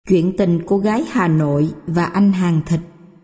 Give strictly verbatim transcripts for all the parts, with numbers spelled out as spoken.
Chuyện tình cô gái Hà Nội và anh hàng thịt.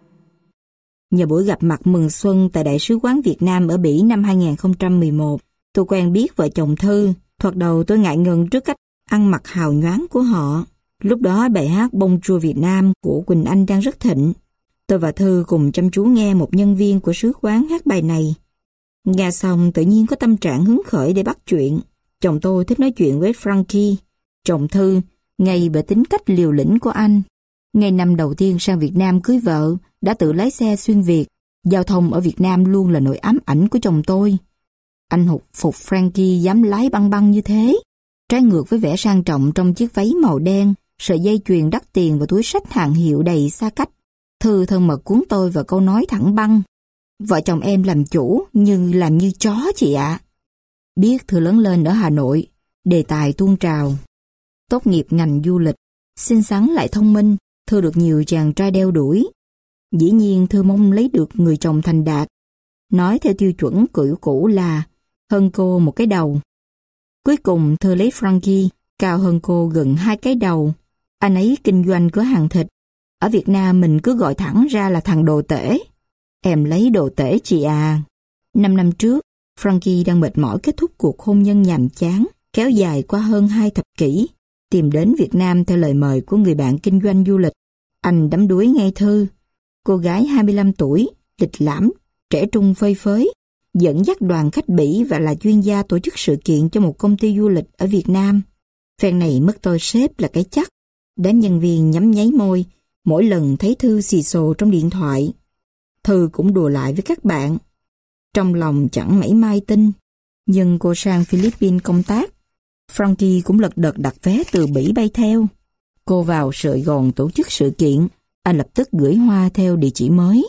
Nhờ buổi gặp mặt mừng xuân tại Đại sứ quán Việt Nam ở Bỉ năm hai nghìn không trăm mười một, tôi quen biết vợ chồng Thư. Thoạt đầu tôi ngại ngần trước cách ăn mặc hào nhoáng của họ. Lúc đó bài hát Bonjour Việt Nam của Quỳnh Anh đang rất thịnh. Tôi và Thư cùng chăm chú nghe một nhân viên của sứ quán hát bài này. Nghe xong tự nhiên có tâm trạng hứng khởi để bắt chuyện. Chồng tôi thích nói chuyện với Frankie. Chồng Thư, ngay bởi tính cách liều lĩnh của anh. Ngay năm đầu tiên sang Việt Nam cưới vợ, đã tự lái xe xuyên Việt. Giao thông ở Việt Nam luôn là nỗi ám ảnh của chồng tôi. Anh hụt phục Frankie dám lái băng băng như thế. Trái ngược với vẻ sang trọng trong chiếc váy màu đen, sợi dây chuyền đắt tiền và túi xách hàng hiệu đầy xa cách. Thư thân mật cuốn tôi vào câu nói thẳng băng. Vợ chồng em làm chủ nhưng làm như chó chị ạ. Biết Thư lớn lên ở Hà Nội, đề tài tuôn trào. Tốt nghiệp ngành du lịch, xinh xắn lại thông minh, Thư được nhiều chàng trai đeo đuổi. Dĩ nhiên Thư mong lấy được người chồng thành đạt. Nói theo tiêu chuẩn cũ cũ là hơn cô một cái đầu. Cuối cùng Thư lấy Frankie, cao hơn cô gần hai cái đầu. Anh ấy kinh doanh cửa hàng thịt. Ở Việt Nam mình cứ gọi thẳng ra là thằng đồ tể. Em lấy đồ tể chị à. Năm năm trước, Frankie đang mệt mỏi kết thúc cuộc hôn nhân nhàm chán, kéo dài qua hơn hai thập kỷ, tìm đến Việt Nam theo lời mời của người bạn kinh doanh du lịch. Anh đắm đuối ngay Thư, cô gái hai mươi lăm tuổi, lịch lãm, trẻ trung phơi phới, dẫn dắt đoàn khách Bỉ và là chuyên gia tổ chức sự kiện cho một công ty du lịch ở Việt Nam. Phen này mất tôi sếp là cái chắc. Đám nhân viên nhắm nháy môi mỗi lần thấy Thư xì xồ trong điện thoại. Thư cũng đùa lại với các bạn. Trong lòng chẳng mảy may tin, nhưng cô sang Philippines công tác. Frankie cũng lật đật đặt vé từ Bỉ bay theo. Cô vào Sài Gòn tổ chức sự kiện, anh lập tức gửi hoa theo địa chỉ mới.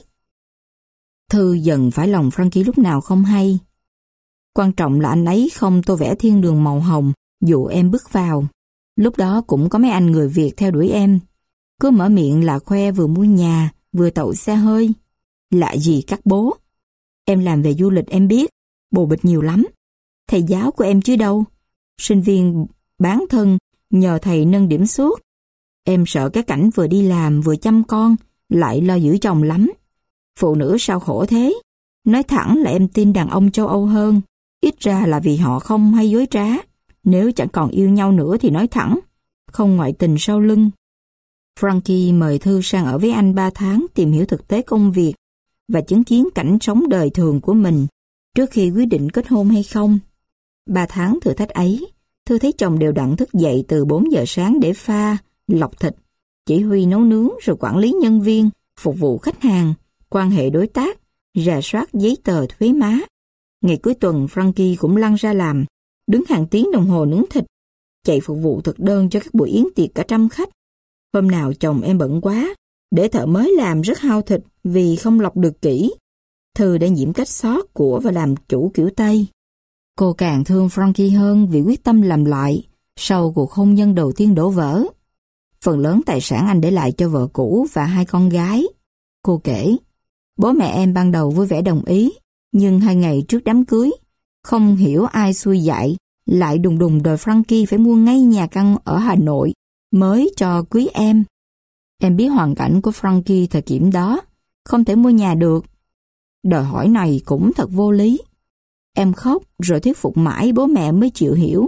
Thư dần phải lòng Frankie lúc nào không hay. Quan trọng là anh ấy không tô vẽ thiên đường màu hồng dụ em bước vào. Lúc đó cũng có mấy anh người Việt theo đuổi em. Cứ mở miệng là khoe vừa mua nhà, vừa tậu xe hơi. Lạ gì các bố. Em làm về du lịch em biết, bồ bịch nhiều lắm. Thầy giáo của em chứ đâu. Sinh viên bán thân, nhờ thầy nâng điểm suốt. Em sợ cái cảnh vừa đi làm vừa chăm con, lại lo giữ chồng lắm. Phụ nữ sao khổ thế? Nói thẳng là em tin đàn ông châu Âu hơn. Ít ra là vì họ không hay dối trá. Nếu chẳng còn yêu nhau nữa thì nói thẳng, không ngoại tình sau lưng. Frankie mời Thư sang ở với anh ba tháng tìm hiểu thực tế công việc và chứng kiến cảnh sống đời thường của mình trước khi quyết định kết hôn hay không. Ba tháng thử thách ấy, Thư thấy chồng đều đặn thức dậy từ bốn giờ sáng để pha, lọc thịt, chỉ huy nấu nướng rồi quản lý nhân viên, phục vụ khách hàng, quan hệ đối tác, rà soát giấy tờ thuế má. Ngày cuối tuần Frankie cũng lăn ra làm, đứng hàng tiếng đồng hồ nướng thịt, chạy phục vụ thực đơn cho các buổi yến tiệc cả trăm khách. Hôm nào chồng em bận quá, để thợ mới làm rất hao thịt vì không lọc được kỹ. Thư đã nhiễm cách xót của và làm chủ kiểu Tây. Cô càng thương Frankie hơn vì quyết tâm làm lại sau cuộc hôn nhân đầu tiên đổ vỡ. Phần lớn tài sản anh để lại cho vợ cũ và hai con gái. Cô kể, bố mẹ em ban đầu vui vẻ đồng ý, nhưng hai ngày trước đám cưới, không hiểu ai xui dại, lại đùng đùng đòi Frankie phải mua ngay nhà căn ở Hà Nội mới cho cưới em. Em biết hoàn cảnh của Frankie thời điểm đó, không thể mua nhà được. Đòi hỏi này cũng thật vô lý. Em khóc rồi thuyết phục mãi bố mẹ mới chịu hiểu.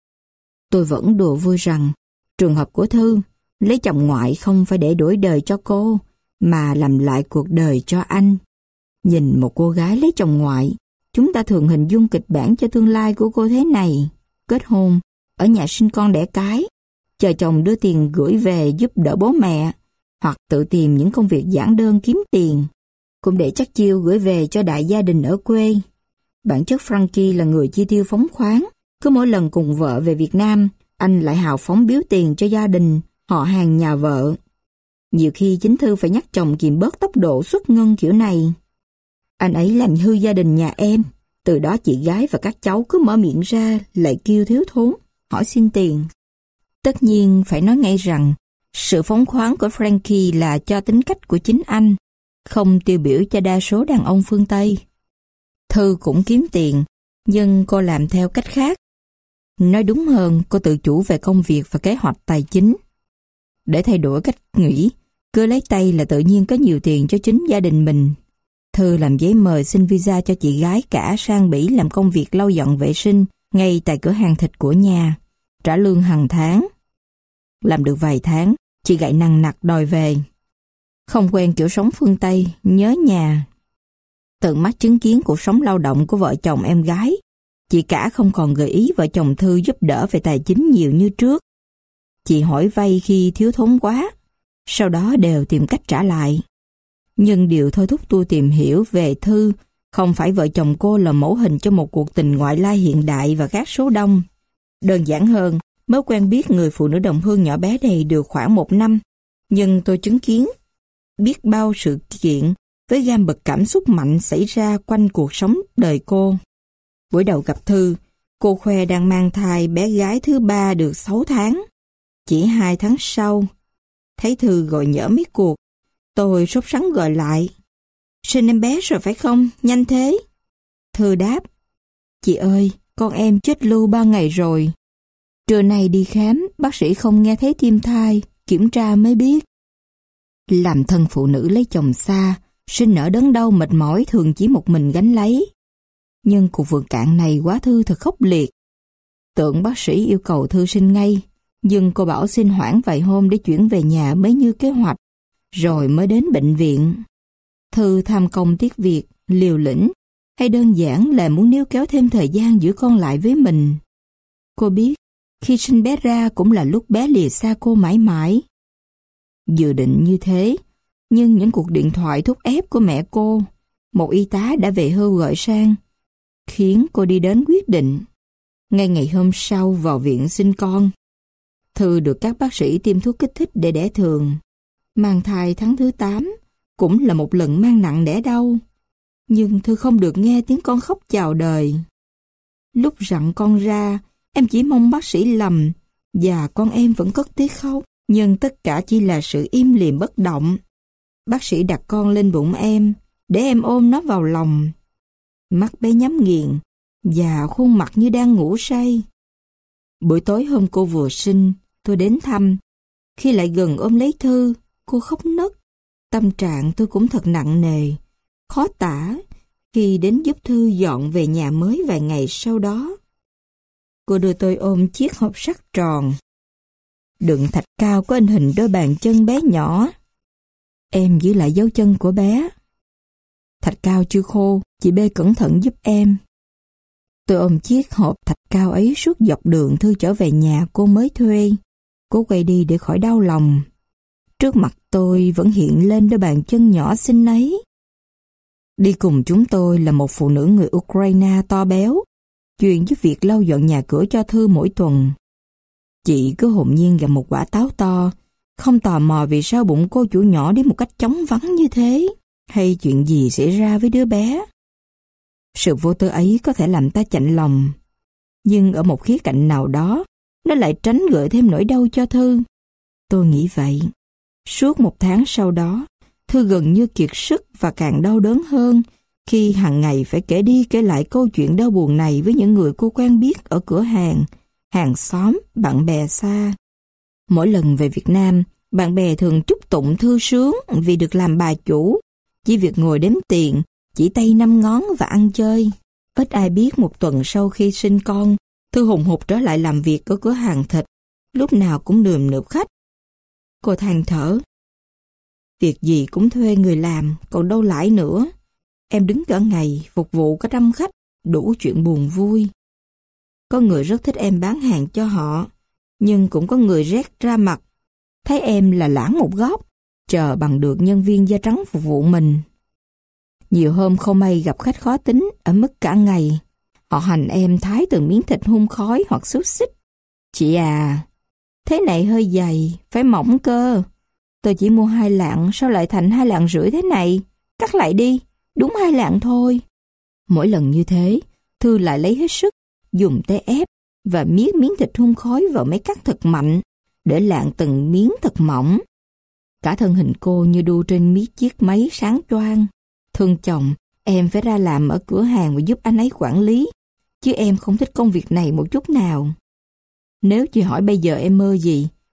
Tôi vẫn đùa vui rằng, trường hợp của Thư, lấy chồng ngoại không phải để đổi đời cho cô, mà làm lại cuộc đời cho anh. Nhìn một cô gái lấy chồng ngoại, chúng ta thường hình dung kịch bản cho tương lai của cô thế này. Kết hôn, ở nhà sinh con đẻ cái, chờ chồng đưa tiền gửi về giúp đỡ bố mẹ, hoặc tự tìm những công việc giản đơn kiếm tiền, cũng để chắc chiêu gửi về cho đại gia đình ở quê. Bản chất Frankie là người chi tiêu phóng khoáng, cứ mỗi lần cùng vợ về Việt Nam, anh lại hào phóng biếu tiền cho gia đình, họ hàng nhà vợ. Nhiều khi chính Thư phải nhắc chồng kiềm bớt tốc độ xuất ngân kiểu này. Anh ấy làm hư gia đình nhà em, từ đó chị gái và các cháu cứ mở miệng ra lại kêu thiếu thốn, hỏi xin tiền. Tất nhiên phải nói ngay rằng, sự phóng khoáng của Frankie là cho tính cách của chính anh, không tiêu biểu cho đa số đàn ông phương Tây. Thư cũng kiếm tiền, nhưng cô làm theo cách khác. Nói đúng hơn, cô tự chủ về công việc và kế hoạch tài chính. Để thay đổi cách nghĩ, cứ lấy tay là tự nhiên có nhiều tiền cho chính gia đình mình. Thư làm giấy mời xin visa cho chị gái cả sang Bỉ làm công việc lau dọn vệ sinh ngay tại cửa hàng thịt của nhà, trả lương hàng tháng. Làm được vài tháng, chị gậy nằng nặc đòi về. Không quen kiểu sống phương Tây, nhớ nhà. Tận mắt chứng kiến cuộc sống lao động của vợ chồng em gái, chị cả không còn gợi ý vợ chồng Thư giúp đỡ về tài chính nhiều như trước. Chị hỏi vay khi thiếu thốn quá, sau đó đều tìm cách trả lại. Nhưng điều thôi thúc tôi tìm hiểu về Thư không phải vợ chồng cô là mẫu hình cho một cuộc tình ngoại lai hiện đại và khác số đông. Đơn giản hơn, mới quen biết người phụ nữ đồng hương nhỏ bé này được khoảng một năm, nhưng tôi chứng kiến biết bao sự kiện với gam bậc cảm xúc mạnh xảy ra quanh cuộc sống đời cô. Buổi đầu gặp Thư, cô khoe đang mang thai bé gái thứ ba được sáu tháng. Chỉ hai tháng sau, thấy Thư gọi nhỡ mấy cuộc, tôi sốt sắng gọi lại. Sinh em bé rồi phải không? Nhanh thế. Thư đáp, chị ơi, con em chết lưu ba ngày rồi. Trưa nay đi khám, bác sĩ không nghe thấy tim thai, kiểm tra mới biết. Làm thân phụ nữ lấy chồng xa, sinh nở đớn đau mệt mỏi thường chỉ một mình gánh lấy. Nhưng cuộc vượt cạn này quá Thư thật khốc liệt. Tưởng bác sĩ yêu cầu Thư sinh ngay, nhưng cô bảo xin hoãn vài hôm để chuyển về nhà mới như kế hoạch, rồi mới đến bệnh viện. Thư tham công tiếc việc, liều lĩnh, hay đơn giản là muốn níu kéo thêm thời gian giữ con lại với mình. Cô biết, khi sinh bé ra cũng là lúc bé lìa xa cô mãi mãi. Dự định như thế, nhưng những cuộc điện thoại thúc ép của mẹ cô, một y tá đã về hưu gọi sang, khiến cô đi đến quyết định. Ngay ngày hôm sau vào viện sinh con, Thư được các bác sĩ tiêm thuốc kích thích để đẻ thường. Mang thai tháng thứ tám cũng là một lần mang nặng đẻ đau. Nhưng Thư không được nghe tiếng con khóc chào đời. Lúc rặn con ra, em chỉ mong bác sĩ lầm và con em vẫn cất tiếng khóc. Nhưng tất cả chỉ là sự im lìm bất động. Bác sĩ đặt con lên bụng em để em ôm nó vào lòng. Mắt bé nhắm nghiền và khuôn mặt như đang ngủ say. Buổi tối hôm cô vừa sinh, tôi đến thăm. Khi lại gần ôm lấy Thư, cô khóc nấc. Tâm trạng tôi cũng thật nặng nề, khó tả khi đến giúp Thư dọn về nhà mới vài ngày sau đó. Cô đưa tôi ôm chiếc hộp sắt tròn, đựng thạch cao có in hình đôi bàn chân bé nhỏ. Em giữ lại dấu chân của bé. Thạch cao chưa khô, chị B cẩn thận giúp em. Tôi ôm chiếc hộp thạch cao ấy suốt dọc đường Thư trở về nhà cô mới thuê. Cô quay đi để khỏi đau lòng. Trước mặt tôi vẫn hiện lên đôi bàn chân nhỏ xinh ấy. Đi cùng chúng tôi là một phụ nữ người Ukraine to béo, chuyên giúp việc lau dọn nhà cửa cho Thư mỗi tuần. Chị cứ hồn nhiên gặm một quả táo to, không tò mò vì sao bụng cô chủ nhỏ đi một cách chóng vánh như thế, hay chuyện gì xảy ra với đứa bé. Sự vô tư ấy có thể làm ta chạnh lòng, nhưng ở một khía cạnh nào đó, nó lại tránh gợi thêm nỗi đau cho Thư. Tôi nghĩ vậy. Suốt một tháng sau đó, Thư gần như kiệt sức và càng đau đớn hơn khi hàng ngày phải kể đi kể lại câu chuyện đau buồn này với những người cô quen biết ở cửa hàng, hàng xóm, bạn bè xa. Mỗi lần về Việt Nam, bạn bè thường chúc tụng Thư sướng vì được làm bà chủ, chỉ việc ngồi đếm tiền, chỉ tay năm ngón và ăn chơi. Ít ai biết một tuần sau khi sinh con, Thư hùng hục trở lại làm việc ở cửa hàng thịt, lúc nào cũng nườm nượp khách. Cô than thở, việc gì cũng thuê người làm, còn đâu lãi nữa. Em đứng cả ngày, phục vụ cả trăm khách, đủ chuyện buồn vui. Có người rất thích em bán hàng cho họ, nhưng cũng có người rét ra mặt, thấy em là lãng một góc, chờ bằng được nhân viên da trắng phục vụ mình. Nhiều hôm không may gặp khách khó tính ở mức cả ngày, họ hành em thái từng miếng thịt hun khói hoặc xúc xích. Chị à, thế này hơi dày, phải mỏng cơ. Tôi chỉ mua hai lạng, sao lại thành hai lạng rưỡi thế này? Cắt lại đi, đúng hai lạng thôi. Mỗi lần như thế, Thư lại lấy hết sức, dùng tay ép và miết miếng thịt hun khói vào máy cắt thật mạnh, để lạng từng miếng thật mỏng. Cả thân hình cô như đu trên miết chiếc máy sáng choang. Thương chồng, em phải ra làm ở cửa hàng và giúp anh ấy quản lý, chứ em không thích công việc này một chút nào. Nếu chị hỏi bây giờ em mơ gì,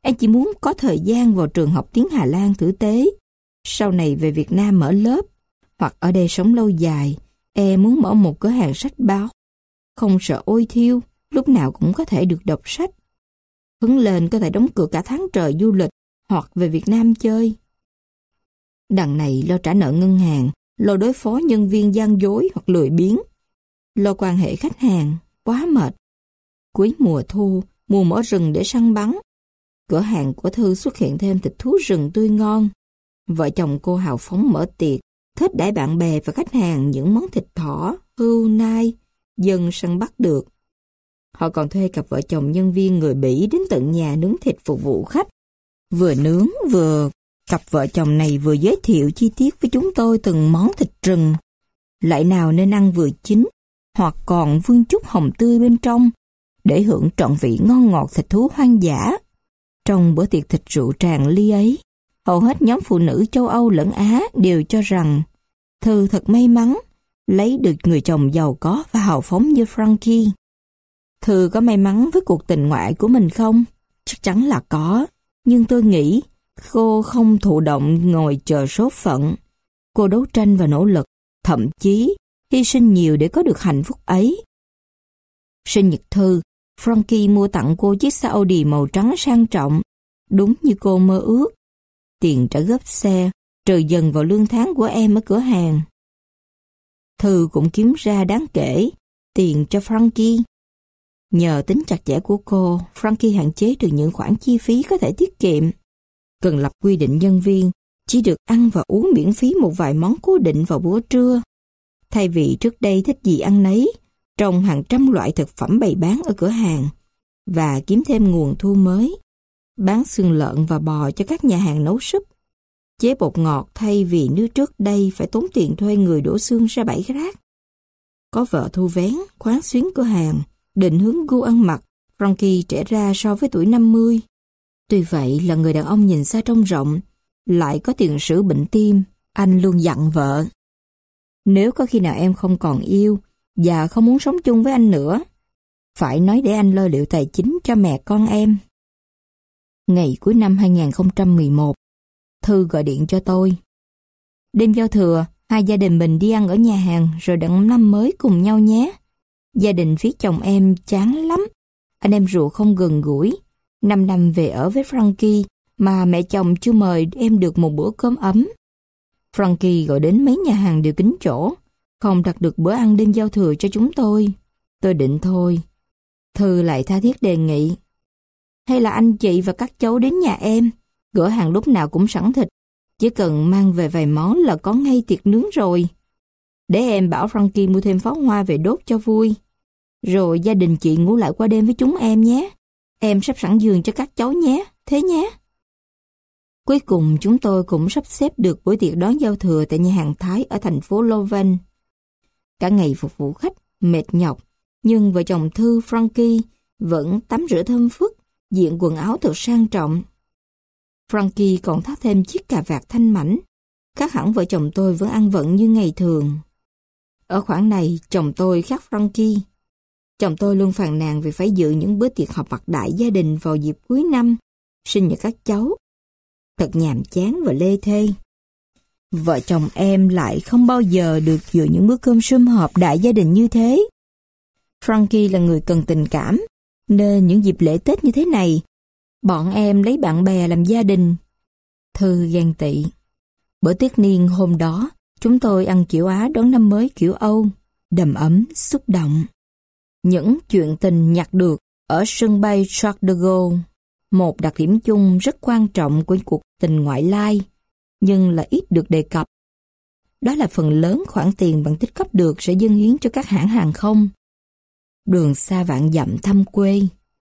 Em chỉ muốn có thời gian vào trường học tiếng Hà Lan tử tế. Sau này về Việt Nam mở lớp, hoặc ở đây sống lâu dài, em muốn mở một cửa hàng sách báo. Không sợ ôi thiêu, lúc nào cũng có thể được đọc sách. Hứng lên có thể đóng cửa cả tháng trời du lịch, hoặc về Việt Nam chơi. Đằng này lo trả nợ ngân hàng, lo đối phó nhân viên gian dối hoặc lười biếng, lo quan hệ khách hàng, quá mệt. Cuối mùa thu, mùa mở rừng để săn bắn, cửa hàng của Thư xuất hiện thêm thịt thú rừng tươi ngon. Vợ chồng cô hào phóng mở tiệc, thích đãi bạn bè và khách hàng những món thịt thỏ, hươu, nai, dân săn bắt được. Họ còn thuê cặp vợ chồng nhân viên người Bỉ đến tận nhà nướng thịt phục vụ khách. Vừa nướng vừa, cặp vợ chồng này vừa giới thiệu chi tiết với chúng tôi từng món thịt rừng, loại nào nên ăn vừa chín, hoặc còn vương chút hồng tươi bên trong, để hưởng trọn vị ngon ngọt thịt thú hoang dã. Trong bữa tiệc thịt rượu tràn ly ấy, hầu hết nhóm phụ nữ châu Âu lẫn Á đều cho rằng Thư thật may mắn lấy được người chồng giàu có và hào phóng như Frankie. Thư có may mắn với cuộc tình ngoại của mình không? Chắc chắn là có, nhưng tôi nghĩ cô không thụ động ngồi chờ số phận. Cô đấu tranh và nỗ lực, thậm chí hy sinh nhiều để có được hạnh phúc ấy. Sinh nhật Thư, Frankie mua tặng cô chiếc xe Audi màu trắng sang trọng, đúng như cô mơ ước. Tiền trả góp xe trừ dần vào lương tháng của em ở cửa hàng. Thư cũng kiếm ra đáng kể tiền cho Frankie. Nhờ tính chặt chẽ của cô, Frankie hạn chế được những khoản chi phí có thể tiết kiệm. Cần lập quy định nhân viên chỉ được ăn và uống miễn phí một vài món cố định vào bữa trưa. Thay vì trước đây thích gì ăn nấy, trồng hàng trăm loại thực phẩm bày bán ở cửa hàng và kiếm thêm nguồn thu mới. Bán xương lợn và bò cho các nhà hàng nấu súp. Chế bột ngọt thay vì như trước đây phải tốn tiền thuê người đổ xương ra bãi rác. Có vợ thu vén, khoán xuyến cửa hàng, định hướng gu ăn mặc, Frankie trẻ ra so với tuổi năm mươi. Tuy vậy là người đàn ông nhìn xa trông rộng, lại có tiền sử bệnh tim, anh luôn dặn vợ: nếu có khi nào em không còn yêu và không muốn sống chung với anh nữa, phải nói để anh lo liệu tài chính cho mẹ con em. Ngày cuối năm hai nghìn không trăm mười một, Thư gọi điện cho tôi. Đêm giao thừa, hai gia đình mình đi ăn ở nhà hàng rồi đặng năm mới cùng nhau nhé. Gia đình phía chồng em chán lắm. Anh em ruột không gần gũi. Năm năm về ở với Frankie mà mẹ chồng chưa mời em được một bữa cơm ấm. Frankie gọi đến mấy nhà hàng đều kín chỗ, không đặt được bữa ăn đêm giao thừa cho chúng tôi. Tôi định thôi. Thư lại tha thiết đề nghị: hay là anh chị và các cháu đến nhà em, cửa hàng lúc nào cũng sẵn thịt, chỉ cần mang về vài món là có ngay tiệc nướng rồi. Để em bảo Frankie mua thêm pháo hoa về đốt cho vui. Rồi gia đình chị ngủ lại qua đêm với chúng em nhé. Em sắp sẵn giường cho các cháu nhé, thế nhé. Cuối cùng chúng tôi cũng sắp xếp được buổi tiệc đón giao thừa tại nhà hàng Thái ở thành phố Leuven. Cả ngày phục vụ khách, mệt nhọc, nhưng vợ chồng Thư Frankie vẫn tắm rửa thơm phức, diện quần áo thật sang trọng. Frankie còn thắt thêm chiếc cà vạt thanh mảnh. Khác hẳn vợ chồng tôi vẫn ăn vận như ngày thường. Ở khoảng này, chồng tôi khác Frankie. Chồng tôi luôn phàn nàn vì phải dự những bữa tiệc họp mặt đại gia đình vào dịp cuối năm, sinh nhật các cháu. Thật nhàm chán và lê thê. Vợ chồng em lại không bao giờ được dự những bữa cơm sum họp đại gia đình như thế. Frankie là người cần tình cảm, nên những dịp lễ Tết như thế này, bọn em lấy bạn bè làm gia đình. Thư ghen tị. Bữa tiệc niên hôm đó, chúng tôi ăn kiểu Á đón năm mới kiểu Âu, đầm ấm, xúc động. Những chuyện tình nhặt được ở sân bay Charles de Gaulle, một đặc điểm chung rất quan trọng của cuộc tình ngoại lai, nhưng là ít được đề cập. Đó là phần lớn khoản tiền bạn tích góp được sẽ dâng hiến cho các hãng hàng không. Đường xa vạn dặm thăm quê.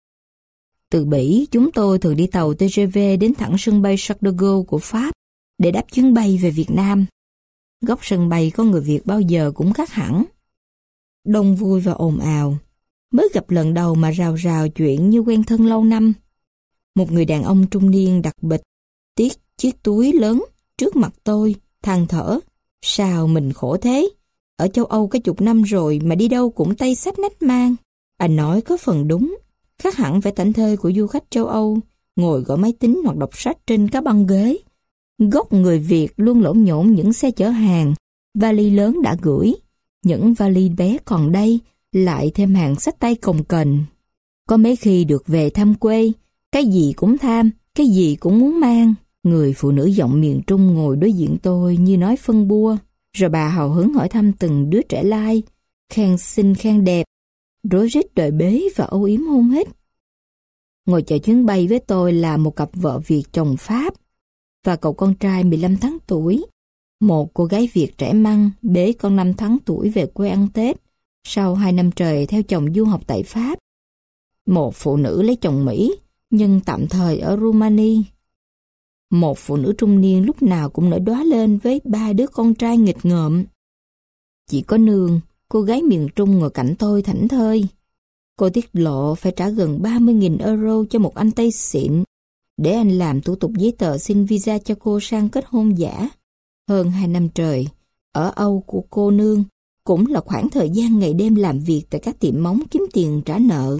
Từ Bỉ, chúng tôi thường đi tàu tê giê vê đến thẳng sân bay Charles de Gaulle của Pháp để đáp chuyến bay về Việt Nam. Góc sân bay có người Việt bao giờ cũng khác hẳn. Đông vui và ồn ào. Mới gặp lần đầu mà rào rào chuyện như quen thân lâu năm. Một người đàn ông trung niên đặt bịch, tiết chiếc túi lớn trước mặt tôi, than thở: sao mình khổ thế? Ở châu Âu cả chục năm rồi mà đi đâu cũng tay xách nách mang. Anh nói có phần đúng. Khác hẳn vẻ thảnh thơi của du khách châu Âu, ngồi gõ máy tính hoặc đọc sách trên các băng ghế. Gốc người Việt luôn lộn nhổn những xe chở hàng, vali lớn đã gửi, những vali bé còn đây, lại thêm hàng xách tay cồng kềnh. Có mấy khi được về thăm quê, cái gì cũng tham, cái gì cũng muốn mang. Người phụ nữ giọng miền Trung ngồi đối diện tôi như nói phân bua, rồi bà hào hứng hỏi thăm từng đứa trẻ lai, khen xinh khen đẹp, rối rít đợi bế và âu yếm hôn hít. Ngồi chờ chuyến bay với tôi là một cặp vợ Việt chồng Pháp và cậu con trai mười lăm tháng tuổi. Một cô gái Việt trẻ măng bế con năm tháng tuổi về quê ăn Tết sau hai năm trời theo chồng du học tại Pháp. Một phụ nữ lấy chồng Mỹ nhưng tạm thời ở Rumani. Một phụ nữ trung niên lúc nào cũng nở đóa lên với ba đứa con trai nghịch ngợm. Chỉ có Nương, cô gái miền Trung ngồi cạnh tôi thảnh thơi. Cô tiết lộ phải trả gần ba mươi nghìn euro cho một anh Tây xịn để anh làm thủ tục giấy tờ xin visa cho cô sang kết hôn giả. Hơn hai năm trời, ở Âu của cô Nương cũng là khoảng thời gian ngày đêm làm việc tại các tiệm móng kiếm tiền trả nợ.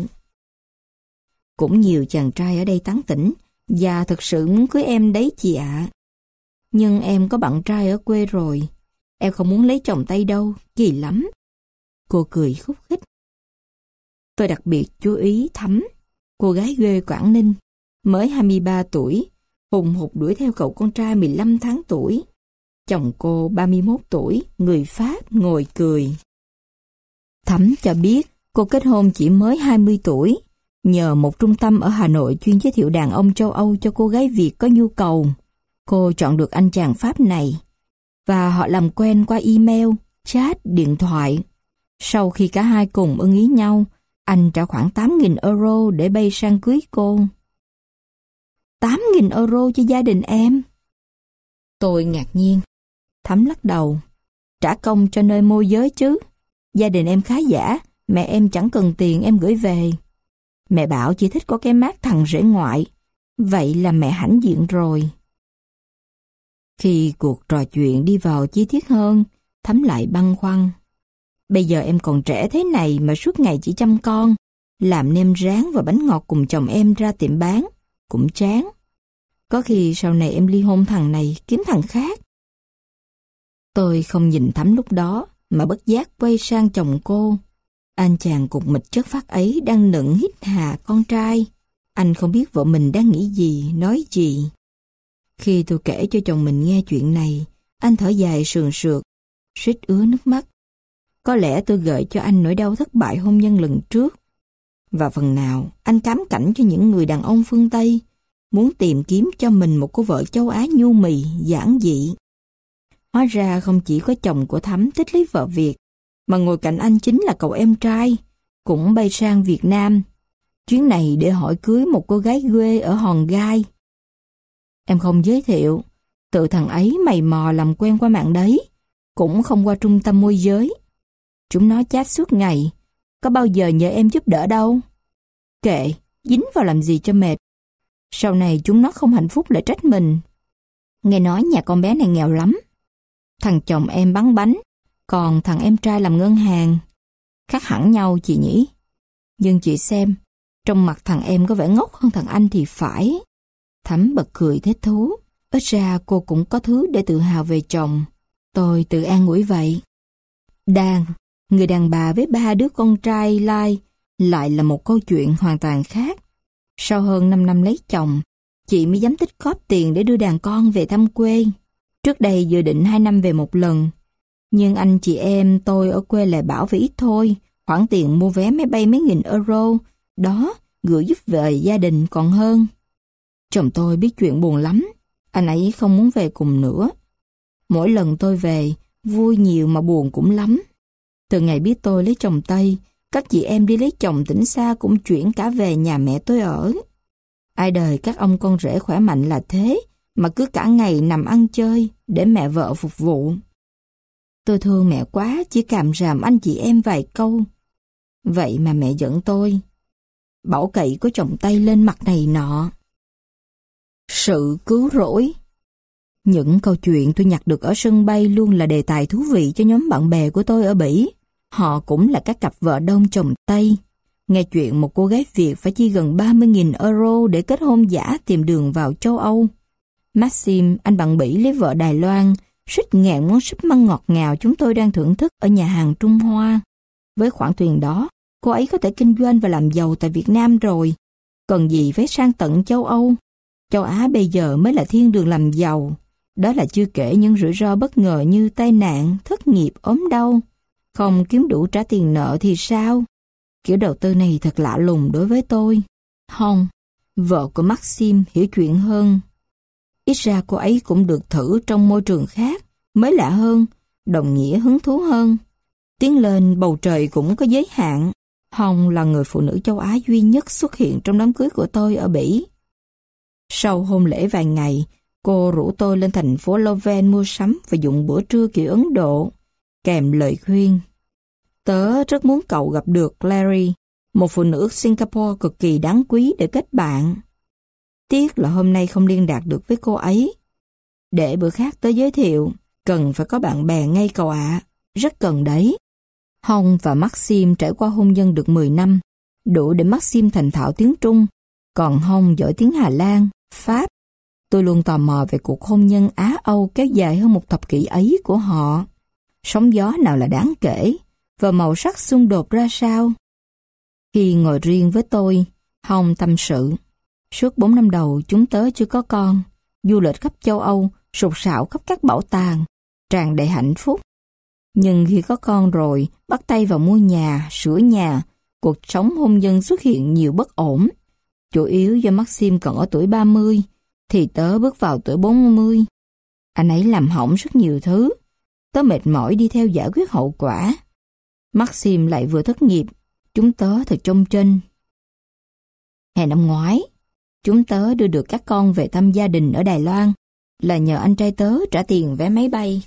Cũng nhiều chàng trai ở đây tán tỉnh, và thực sự muốn cưới em đấy chị ạ. Nhưng em có bạn trai ở quê rồi, em không muốn lấy chồng Tây đâu, kỳ lắm. Cô cười khúc khích. Tôi đặc biệt chú ý Thắm, cô gái quê Quảng Ninh, mới hai mươi ba tuổi, hùng hục đuổi theo cậu con trai mười lăm tháng tuổi. Chồng cô ba mươi mốt tuổi, người Pháp, ngồi cười. Thắm cho biết cô kết hôn chỉ mới hai mươi tuổi, nhờ một trung tâm ở Hà Nội chuyên giới thiệu đàn ông châu Âu cho cô gái Việt có nhu cầu. Cô chọn được anh chàng Pháp này, và họ làm quen qua email, chat, điện thoại. Sau khi cả hai cùng ưng ý nhau, anh trả khoảng tám nghìn euro để bay sang cưới cô. tám nghìn euro cho gia đình em? Tôi ngạc nhiên. Thắm lắc đầu. Trả công cho nơi môi giới chứ. Gia đình em khá giả, mẹ em chẳng cần tiền em gửi về. Mẹ bảo chỉ thích có cái mác thằng rể ngoại. Vậy là mẹ hãnh diện rồi. Khi cuộc trò chuyện đi vào chi tiết hơn, Thắm lại băn khoăn. Bây giờ em còn trẻ thế này mà suốt ngày chỉ chăm con, làm nêm rán và bánh ngọt cùng chồng em ra tiệm bán, cũng chán. Có khi sau này em ly hôn thằng này, kiếm thằng khác. Tôi không nhìn Thắm lúc đó, mà bất giác quay sang chồng cô. Anh chàng cục mịch chất phác ấy đang nựng hít hà con trai. Anh không biết vợ mình đang nghĩ gì, nói gì. Khi tôi kể cho chồng mình nghe chuyện này, anh thở dài sườn sượt, suýt ứa nước mắt. Có lẽ tôi gợi cho anh nỗi đau thất bại hôn nhân lần trước. Và phần nào, anh cám cảnh cho những người đàn ông phương Tây, muốn tìm kiếm cho mình một cô vợ châu Á nhu mì, giản dị. Hóa ra không chỉ có chồng của Thắm thích lấy vợ Việt, mà ngồi cạnh anh chính là cậu em trai, cũng bay sang Việt Nam. Chuyến này để hỏi cưới một cô gái quê ở Hòn Gai. Em không giới thiệu, tự thằng ấy mày mò làm quen qua mạng đấy, cũng không qua trung tâm môi giới. Chúng nó chat suốt ngày, có bao giờ nhờ em giúp đỡ đâu. Kệ, dính vào làm gì cho mệt. Sau này chúng nó không hạnh phúc lại trách mình. Nghe nói nhà con bé này nghèo lắm. Thằng chồng em bán bánh, còn thằng em trai làm ngân hàng. Khác hẳn nhau chị nhỉ? Nhưng chị xem, trong mặt thằng em có vẻ ngốc hơn thằng anh thì phải. Thắm bật cười thích thú. Ít ra cô cũng có thứ để tự hào về chồng. Tôi tự an ủi vậy. Đàn, người đàn bà với ba đứa con trai lai, lại là một câu chuyện hoàn toàn khác. Sau hơn năm năm lấy chồng, chị mới dám tích góp tiền để đưa đàn con về thăm quê. Trước đây dự định hai năm về một lần. Nhưng anh chị em tôi ở quê lại bảo về ít thôi, khoản tiền mua vé máy bay mấy nghìn euro, đó gửi giúp về gia đình còn hơn. Chồng tôi biết chuyện buồn lắm, anh ấy không muốn về cùng nữa. Mỗi lần tôi về, vui nhiều mà buồn cũng lắm. Từ ngày biết tôi lấy chồng Tây, các chị em đi lấy chồng tỉnh xa cũng chuyển cả về nhà mẹ tôi ở. Ai đời các ông con rể khỏe mạnh là thế, mà cứ cả ngày nằm ăn chơi để mẹ vợ phục vụ. Tôi thương mẹ quá, chỉ càm ràm anh chị em vài câu. Vậy mà mẹ giận tôi. Bảo cậy của chồng Tây lên mặt này nọ. Sự cứu rỗi. Những câu chuyện tôi nhặt được ở sân bay luôn là đề tài thú vị cho nhóm bạn bè của tôi ở Bỉ. Họ cũng là các cặp vợ đông chồng Tây. Nghe chuyện một cô gái Việt phải chi gần ba mươi nghìn euro để kết hôn giả tìm đường vào châu Âu. Maxim, anh bạn Bỉ lấy vợ Đài Loan, suýt nghẹn món súp măng ngọt ngào chúng tôi đang thưởng thức ở nhà hàng Trung Hoa. Với khoản tiền đó, cô ấy có thể kinh doanh và làm giàu tại Việt Nam rồi. Cần gì phải sang tận châu Âu? Châu Á bây giờ mới là thiên đường làm giàu. Đó là chưa kể những rủi ro bất ngờ như tai nạn, thất nghiệp, ốm đau. Không kiếm đủ trả tiền nợ thì sao? Kiểu đầu tư này thật lạ lùng đối với tôi. Hồng, vợ của Maxim hiểu chuyện hơn. Ít ra cô ấy cũng được thử trong môi trường khác, mới lạ hơn, đồng nghĩa hứng thú hơn. Tiến lên bầu trời cũng có giới hạn. Hồng là người phụ nữ châu Á duy nhất xuất hiện trong đám cưới của tôi ở Bỉ. Sau hôn lễ vài ngày, cô rủ tôi lên thành phố Leuven mua sắm và dùng bữa trưa kiểu Ấn Độ, kèm lời khuyên. Tớ rất muốn cậu gặp được Larry, một phụ nữ Singapore cực kỳ đáng quý để kết bạn. Tiếc là hôm nay không liên lạc được với cô ấy. Để bữa khác tớ giới thiệu, cần phải có bạn bè ngay cậu ạ, rất cần đấy. Hồng và Maxim trải qua hôn nhân được mười năm, đủ để Maxim thành thạo tiếng Trung, còn Hồng giỏi tiếng Hà Lan, Pháp. Tôi luôn tò mò về cuộc hôn nhân Á-Âu kéo dài hơn một thập kỷ ấy của họ. Sóng gió nào là đáng kể, và màu sắc xung đột ra sao? Khi ngồi riêng với tôi, Hồng tâm sự. Suốt bốn năm đầu chúng tớ chưa có con, du lịch khắp châu Âu, sục sạo khắp các bảo tàng, tràn đầy hạnh phúc. Nhưng khi có con rồi, bắt tay vào mua nhà, sửa nhà, cuộc sống hôn nhân xuất hiện nhiều bất ổn. Chủ yếu do Maxim còn ở tuổi ba mươi, thì tớ bước vào tuổi bốn mươi. Anh ấy làm hỏng rất nhiều thứ. Tớ mệt mỏi đi theo giải quyết hậu quả. Maxim lại vừa thất nghiệp, chúng tớ thật chông chênh. Hè năm ngoái, chúng tớ đưa được các con về thăm gia đình ở Đài Loan, là nhờ anh trai tớ trả tiền vé máy bay.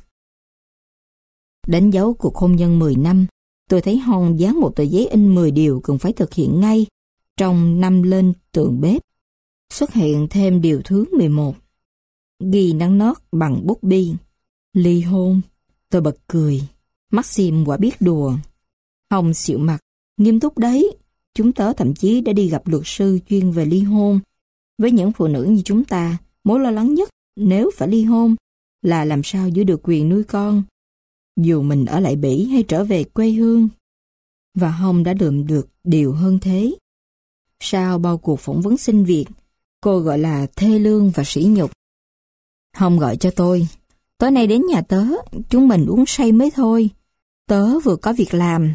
Đánh dấu cuộc hôn nhân mười năm, tôi thấy Hồng dán một tờ giấy in mười điều cần phải thực hiện ngay trong năm lên tường bếp. Xuất hiện thêm điều thứ mười một. Ghi nắn nót bằng bút bi. Ly hôn. Tôi bật cười. Maxim quả biết đùa. Hồng xịu mặt. Nghiêm túc đấy. Chúng tớ thậm chí đã đi gặp luật sư chuyên về ly hôn. Với những phụ nữ như chúng ta, mối lo lắng nhất nếu phải ly hôn là làm sao giữ được quyền nuôi con, dù mình ở lại Bỉ hay trở về quê hương. Và Hồng đã lượm được điều hơn thế. Sau bao cuộc phỏng vấn xin việc, cô gọi là thê lương và sỉ nhục. Hồng gọi cho tôi. Tối nay đến nhà tớ, chúng mình uống say mới thôi. Tớ vừa có việc làm.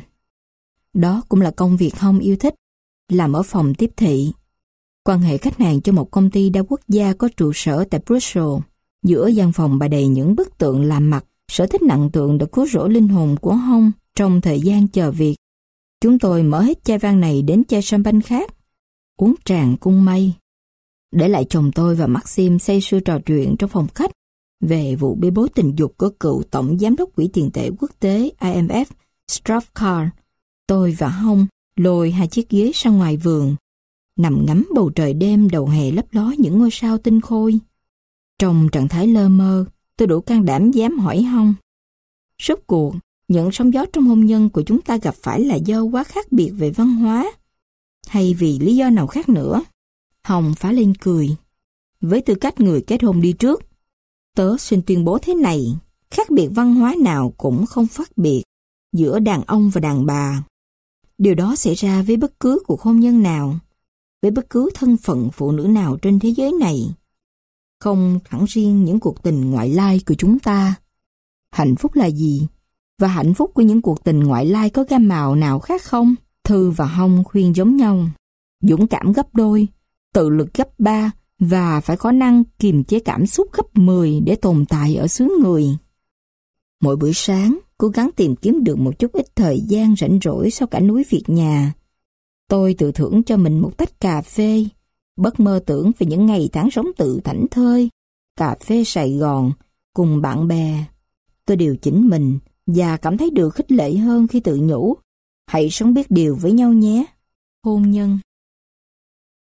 Đó cũng là công việc Hồng yêu thích, làm ở phòng tiếp thị. Quan hệ khách hàng cho một công ty đa quốc gia có trụ sở tại Brussels. Giữa gian phòng bày đầy những bức tượng làm mặt, sở thích nặng tượng đã cứu rỗi linh hồn của Hồng trong thời gian chờ việc. Chúng tôi mở hết chai vang này đến chai champagne khác, uống tràn cung mây. Để lại chồng tôi và Maxim say sưa trò chuyện trong phòng khách về vụ bê bối tình dục của cựu tổng giám đốc Quỹ tiền tệ quốc tế I M F Strauss-Kahn. Tôi và Hồng lôi hai chiếc ghế ra ngoài vườn, nằm ngắm bầu trời đêm đầu hè lấp ló những ngôi sao tinh khôi. Trong trạng thái lơ mơ, tôi đủ can đảm dám hỏi Hồng. Rốt cuộc, những sóng gió trong hôn nhân của chúng ta gặp phải là do quá khác biệt về văn hóa, hay vì lý do nào khác nữa? Hồng phá lên cười. Với tư cách người kết hôn đi trước, tớ xin tuyên bố thế này, khác biệt văn hóa nào cũng không khác biệt giữa đàn ông và đàn bà. Điều đó xảy ra với bất cứ cuộc hôn nhân nào, với bất cứ thân phận phụ nữ nào trên thế giới này. Không hẳn riêng những cuộc tình ngoại lai của chúng ta. Hạnh phúc là gì? Và hạnh phúc của những cuộc tình ngoại lai có gam màu nào khác không? Thư và Hồng khuyên giống nhau. Dũng cảm gấp đôi, tự lực gấp ba và phải có năng kiềm chế cảm xúc gấp mười để tồn tại ở xứ người. Mỗi buổi sáng, cố gắng tìm kiếm được một chút ít thời gian rảnh rỗi sau cả núi việc nhà. Tôi tự thưởng cho mình một tách cà phê, bất mơ tưởng về những ngày tháng sống tự thảnh thơi, cà phê Sài Gòn, cùng bạn bè. Tôi điều chỉnh mình và cảm thấy được khích lệ hơn khi tự nhủ, hãy sống biết điều với nhau nhé. Hôn nhân.